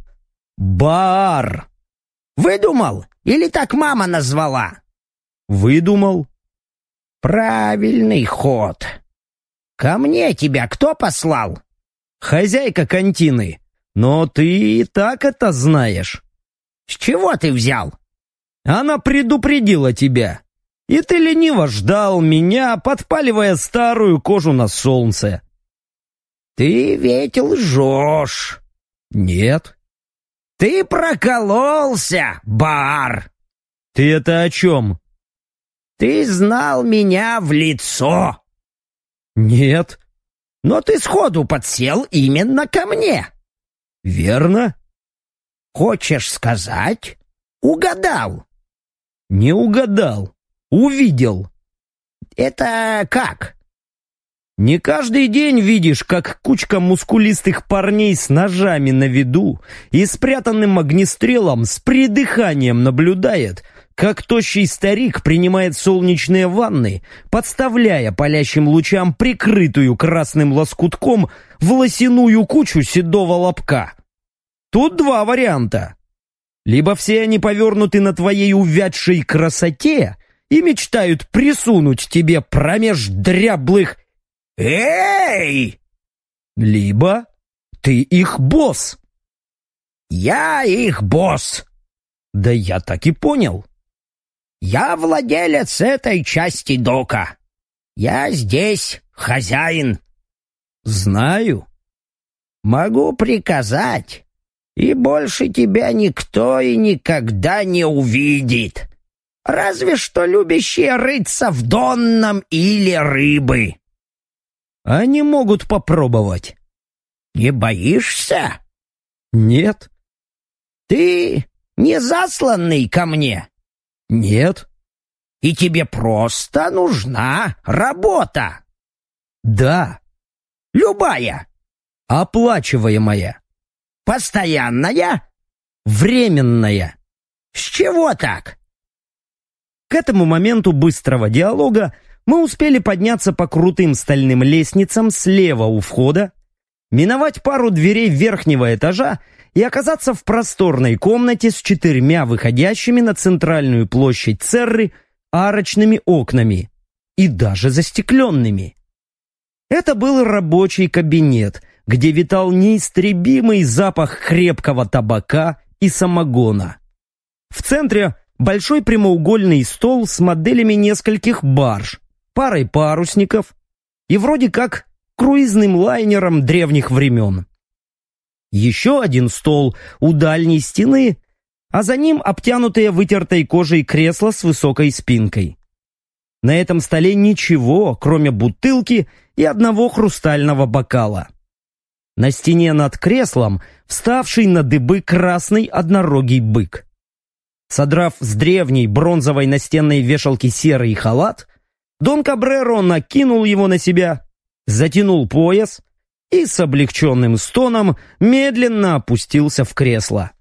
Баар. «Выдумал? Или так мама назвала?» Выдумал. «Правильный ход. Ко мне тебя кто послал?» Хозяйка контины. Но ты и так это знаешь. «С чего ты взял?» Она предупредила тебя. И ты лениво ждал меня, подпаливая старую кожу на солнце. «Ты ведь лжешь». Нет. Ты прокололся, Баар. Ты это о чем? Ты знал меня в лицо. Нет. Но ты сходу подсел именно ко мне. Верно? Хочешь сказать, угадал? Не угадал. Увидел. Это как? Не каждый день видишь, как кучка мускулистых парней с ножами на виду и спрятанным огнестрелом с придыханием наблюдает, как тощий старик принимает солнечные ванны, подставляя палящим лучам прикрытую красным лоскутком волосяную кучу седого лобка. Тут два варианта. Либо все они повернуты на твоей увядшей красоте и мечтают присунуть тебе промеж дряблых «Эй!» либо ты их босс. «Я их босс!» Да я так и понял. «Я владелец этой части дока. Я здесь хозяин». Знаю. «Могу приказать, и больше тебя никто и никогда не увидит. Разве что любящие рыться в донном или рыбы». Они могут попробовать. «Не боишься? Нет. Ты не засланный ко мне, Нет. и тебе просто нужна работа. Да. Любая. Оплачиваемая. Постоянная. Временная. С чего так?» К этому моменту быстрого диалога мы успели подняться по крутым стальным лестницам слева у входа, миновать пару дверей верхнего этажа и оказаться в просторной комнате с 4 выходящими на центральную площадь Церры арочными окнами и даже застекленными. Это был рабочий кабинет, где витал неистребимый запах крепкого табака и самогона. В центре большой прямоугольный стол с моделями нескольких барж, парой парусников и вроде как круизным лайнером древних времен. Еще один стол у дальней стены, а за ним обтянутые вытертой кожей кресла с высокой спинкой. На этом столе ничего, кроме бутылки и одного хрустального бокала. На стене над креслом вставший на дыбы красный однорогий бык. Содрав с древней бронзовой настенной вешалки серый халат, Дон Кабреро накинул его на себя, затянул пояс и с облегченным стоном медленно опустился в кресло.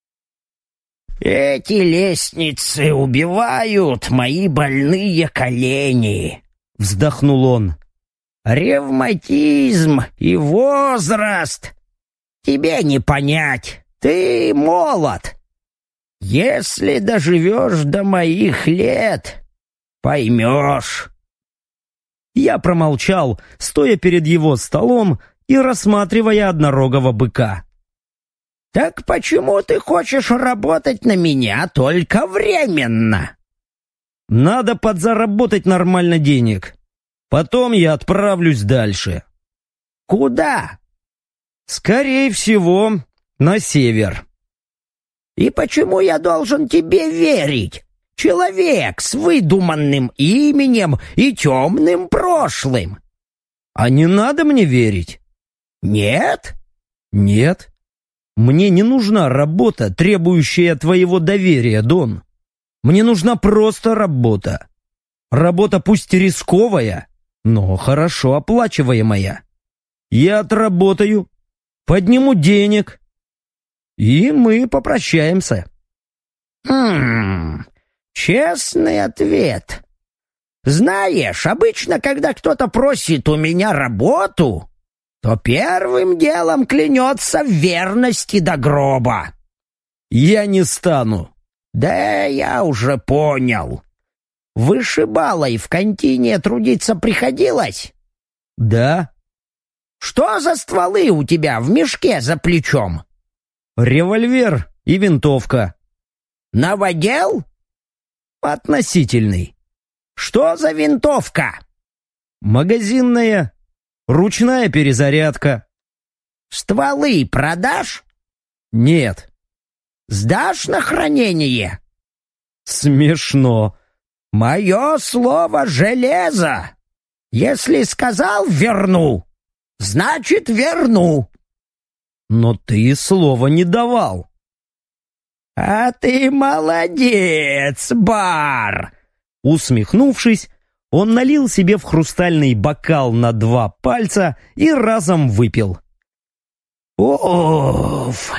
«Эти лестницы убивают мои больные колени», — вздохнул он. «Ревматизм и возраст. Тебе не понять, ты молод. Если доживешь до моих лет, поймешь». Я промолчал, стоя перед его столом и рассматривая однорогого быка. «Так почему ты хочешь работать на меня только временно?» «Надо подзаработать нормально денег. Потом я отправлюсь дальше». «Куда?» «Скорее всего, на север». «И почему я должен тебе верить? Человек с выдуманным именем и темным прошлым». «А не надо мне верить?» «Нет?» «Нет. Мне не нужна работа, требующая твоего доверия, Дон. Мне нужна просто работа. Работа пусть рисковая, но хорошо оплачиваемая. Я отработаю, подниму денег, и мы попрощаемся». Честный ответ. Знаешь, обычно, когда кто-то просит у меня работу, то первым делом клянется в верности до гроба. «Я не стану». «Да я уже понял. Вышибалой в контине трудиться приходилось?» «Да». «Что за стволы у тебя в мешке за плечом?» «Револьвер и винтовка». «Новодел?» «Относительный». «Что за винтовка?» «Магазинная, ручная перезарядка». «Стволы продашь?» «Нет». Сдашь на хранение?» Смешно. «Мое слово железо. Если сказал верну, значит верну». Но ты слова не давал. «А ты молодец, бар!» Усмехнувшись, он налил себе в хрустальный бокал на 2 пальца и разом выпил. «Уф!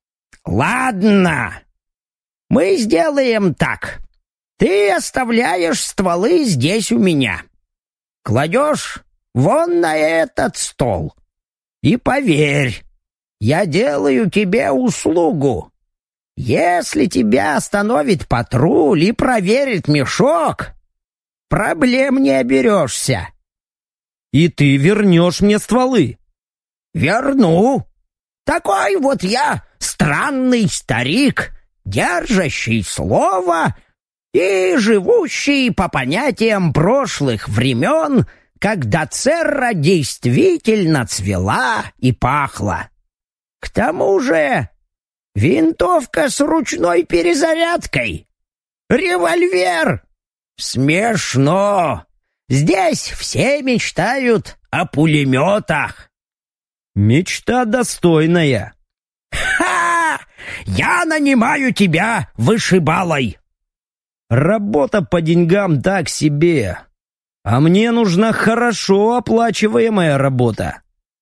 Ладно, мы сделаем так. Ты оставляешь стволы здесь у меня. Кладешь вон на этот стол. И поверь, я делаю тебе услугу. Если тебя остановит патруль и проверит мешок, проблем не оберешься». И ты вернешь мне стволы. «Верну. Такой вот я странный старик, держащий слово и живущий по понятиям прошлых времен, когда Церра действительно цвела и пахла. К тому же винтовка с ручной перезарядкой, револьвер. Смешно. Здесь все мечтают о пулеметах». Мечта достойная. «Ха! Я нанимаю тебя вышибалой!» Работа по деньгам так себе. А мне нужна хорошо оплачиваемая работа.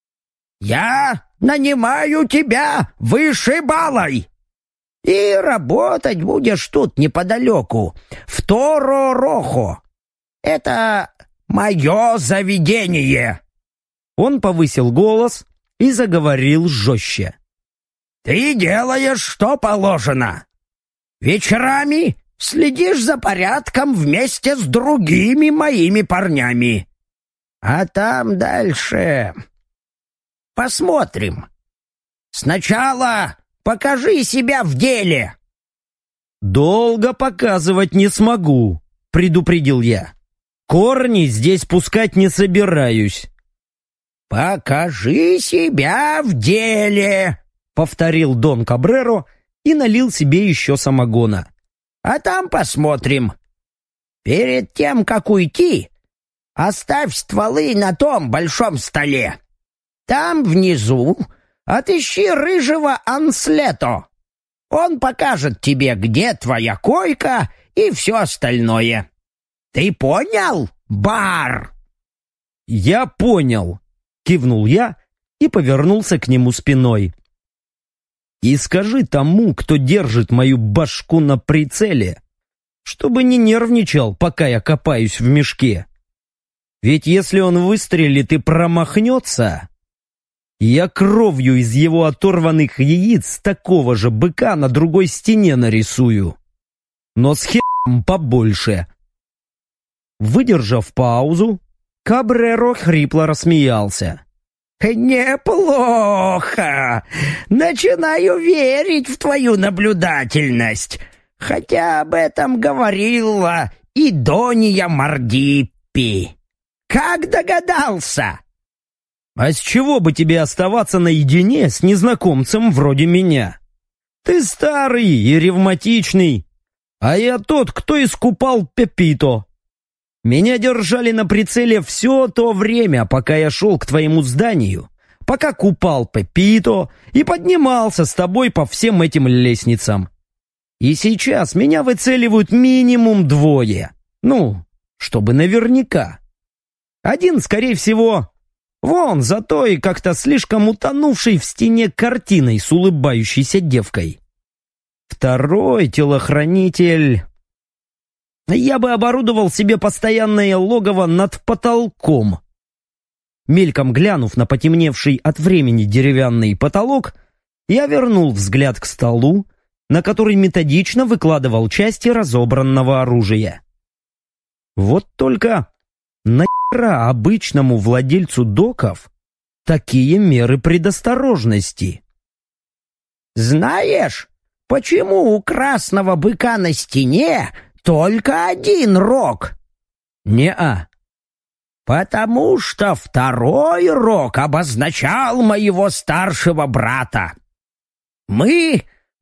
«Я нанимаю тебя вышибалой! И работать будешь тут неподалеку, в Торо-Рохо. Это мое заведение!» Он повысил голос и заговорил жестче. «Ты делаешь, что положено. Вечерами следишь за порядком вместе с другими моими парнями. А там дальше посмотрим. Сначала покажи себя в деле». «Долго показывать не смогу», — предупредил я. «Корни здесь пускать не собираюсь». «Покажи себя в деле», — повторил Дон Кабреро и налил себе еще самогона. «А там посмотрим. Перед тем, как уйти, оставь стволы на том большом столе. Там внизу отыщи рыжего Анслето. Он покажет тебе, где твоя койка и все остальное. Ты понял, бар?» «Я понял», — кивнул я и повернулся к нему спиной. «И скажи тому, кто держит мою башку на прицеле, чтобы не нервничал, пока я копаюсь в мешке. Ведь если он выстрелит и промахнется, я кровью из его оторванных яиц такого же быка на другой стене нарисую. Но с хером побольше». Выдержав паузу, Кабреро хрипло рассмеялся. «Неплохо! Начинаю верить в твою наблюдательность, хотя об этом говорила и Донья Мардиппи. Как догадался?» «А с чего бы тебе оставаться наедине с незнакомцем вроде меня? Ты старый и ревматичный, а я тот, кто искупал Пепито. Меня держали на прицеле все то время, пока я шел к твоему зданию, пока купал Пепито и поднимался с тобой по всем этим лестницам. И сейчас меня выцеливают минимум 2. Ну, чтобы наверняка. Один, скорее всего, вон за той как-то слишком утонувшей в стене картиной с улыбающейся девкой. Второй телохранитель... Я бы оборудовал себе постоянное логово над потолком. Мельком глянув на потемневший от времени деревянный потолок, я вернул взгляд к столу, на который методично выкладывал части разобранного оружия. Вот только нахера обычному владельцу доков такие меры предосторожности? «Знаешь, почему у красного быка на стене только один рог?» «Не-а». «Потому что второй рог обозначал моего старшего брата. Мы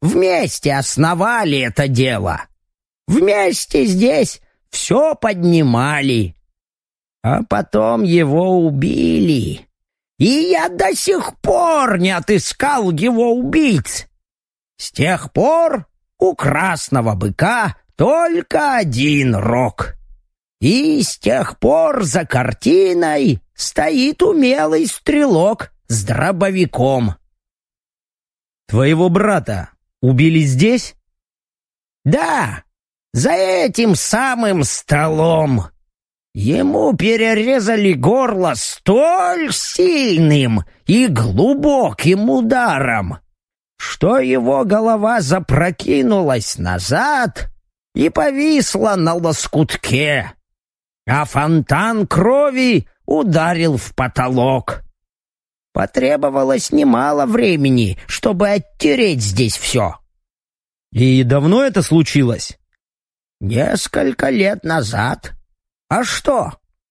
вместе основали это дело. Вместе здесь все поднимали. А потом его убили. И я до сих пор не отыскал его убийц. С тех пор у красного быка только один рог. И с тех пор за картиной стоит умелый стрелок с дробовиком. Твоего брата убили здесь? Да, за этим самым столом. Ему перерезали горло столь сильным и глубоким ударом, что его голова запрокинулась назад и повисла на лоскутке, а фонтан крови ударил в потолок. Потребовалось немало времени, чтобы оттереть здесь все. И давно это случилось? Несколько лет назад. А что?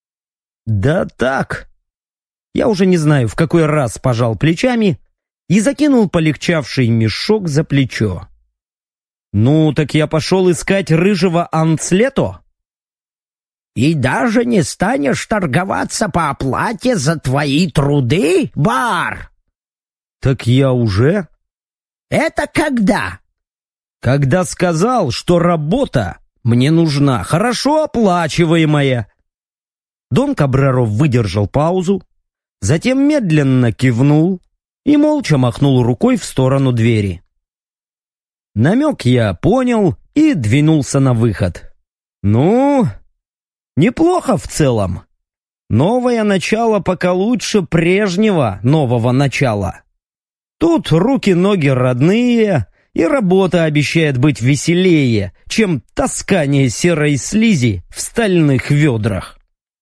Да так. Я уже не знаю, в какой раз пожал плечами и закинул полегчавший мешок за плечо. Ну, так я пошел искать рыжего Анцлето. И даже не станешь торговаться по оплате за твои труды, бар? Так я уже. Это когда? Когда сказал, что работа мне нужна, хорошо оплачиваемая. Дон Кабреро выдержал паузу, затем медленно кивнул и молча махнул рукой в сторону двери. Намек я понял и двинулся на выход. Ну, неплохо в целом. Новое начало пока лучше прежнего нового начала. Тут руки-ноги родные, и работа обещает быть веселее, чем таскание серой слизи в стальных ведрах.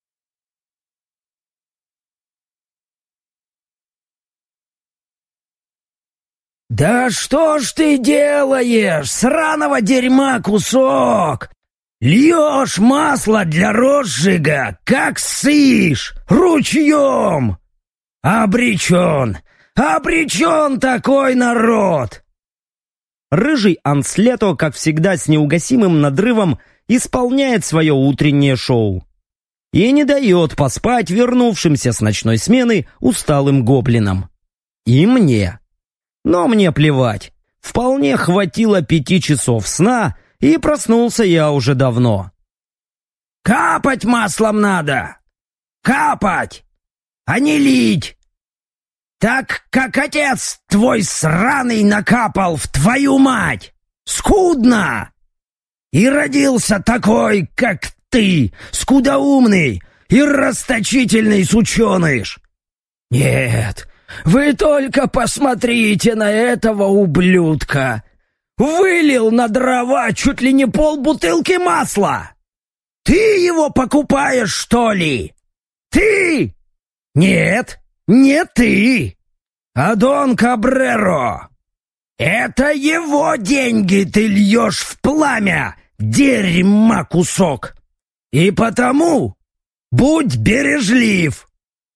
«Да что ж ты делаешь, сраного дерьма кусок? Льешь масло для розжига, как сышь, ручьем! Обречен, обречен такой народ!» Рыжий Анцлето, как всегда с неугасимым надрывом, исполняет свое утреннее шоу. И не дает поспать вернувшимся с ночной смены усталым гоблинам. И мне. Но мне плевать. Вполне хватило 5 часов сна, и проснулся я уже давно. «Капать маслом надо! Капать! А не лить! Так, как отец твой сраный накапал в твою мать! Скудно! И родился такой, как ты, скудоумный и расточительный сученыш! Нет, вы только посмотрите на этого ублюдка! Вылил на дрова чуть ли не полбутылки масла! Ты его покупаешь, что ли? Ты? Нет, не ты, а Дон Кабреро. Это его деньги ты льешь в пламя, дерьма кусок. И потому будь бережлив.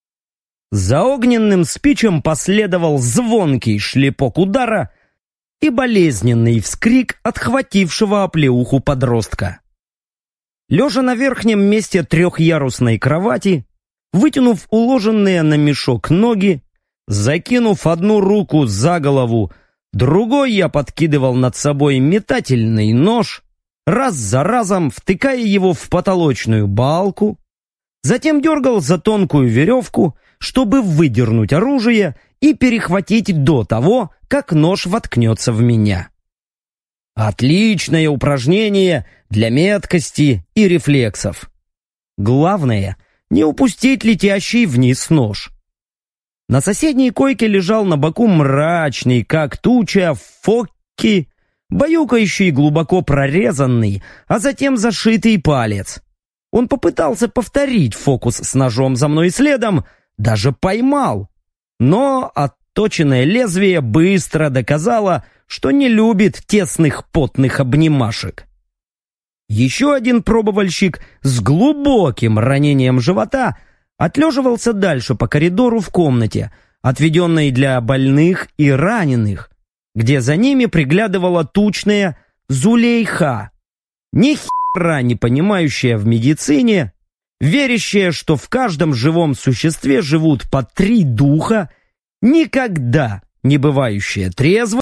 За огненным спичем последовал звонкий шлепок удара и болезненный вскрик отхватившего оплеуху подростка. Лежа на верхнем месте трехъярусной кровати, вытянув уложенные на мешок ноги, закинув одну руку за голову, другой я подкидывал над собой метательный нож, раз за разом втыкая его в потолочную балку, затем дергал за тонкую веревку, чтобы выдернуть оружие и перехватить до того, как нож воткнется в меня. Отличное упражнение для меткости и рефлексов. Главное — не упустить летящий вниз нож. На соседней койке лежал на боку мрачный, как туча, Фокки, баюкающий глубоко прорезанный, а затем зашитый палец. Он попытался повторить фокус с ножом за мной следом, даже поймал, но отточенное лезвие быстро доказало, что не любит тесных потных обнимашек. Еще один пробовальщик с глубоким ранением живота отлеживался дальше по коридору в комнате, отведенной для больных и раненых, где за ними приглядывала тучная Зулейха, ни хера не понимающая в медицине, верящая, что в каждом живом существе живут по 3 духа, никогда не бывающая трезво,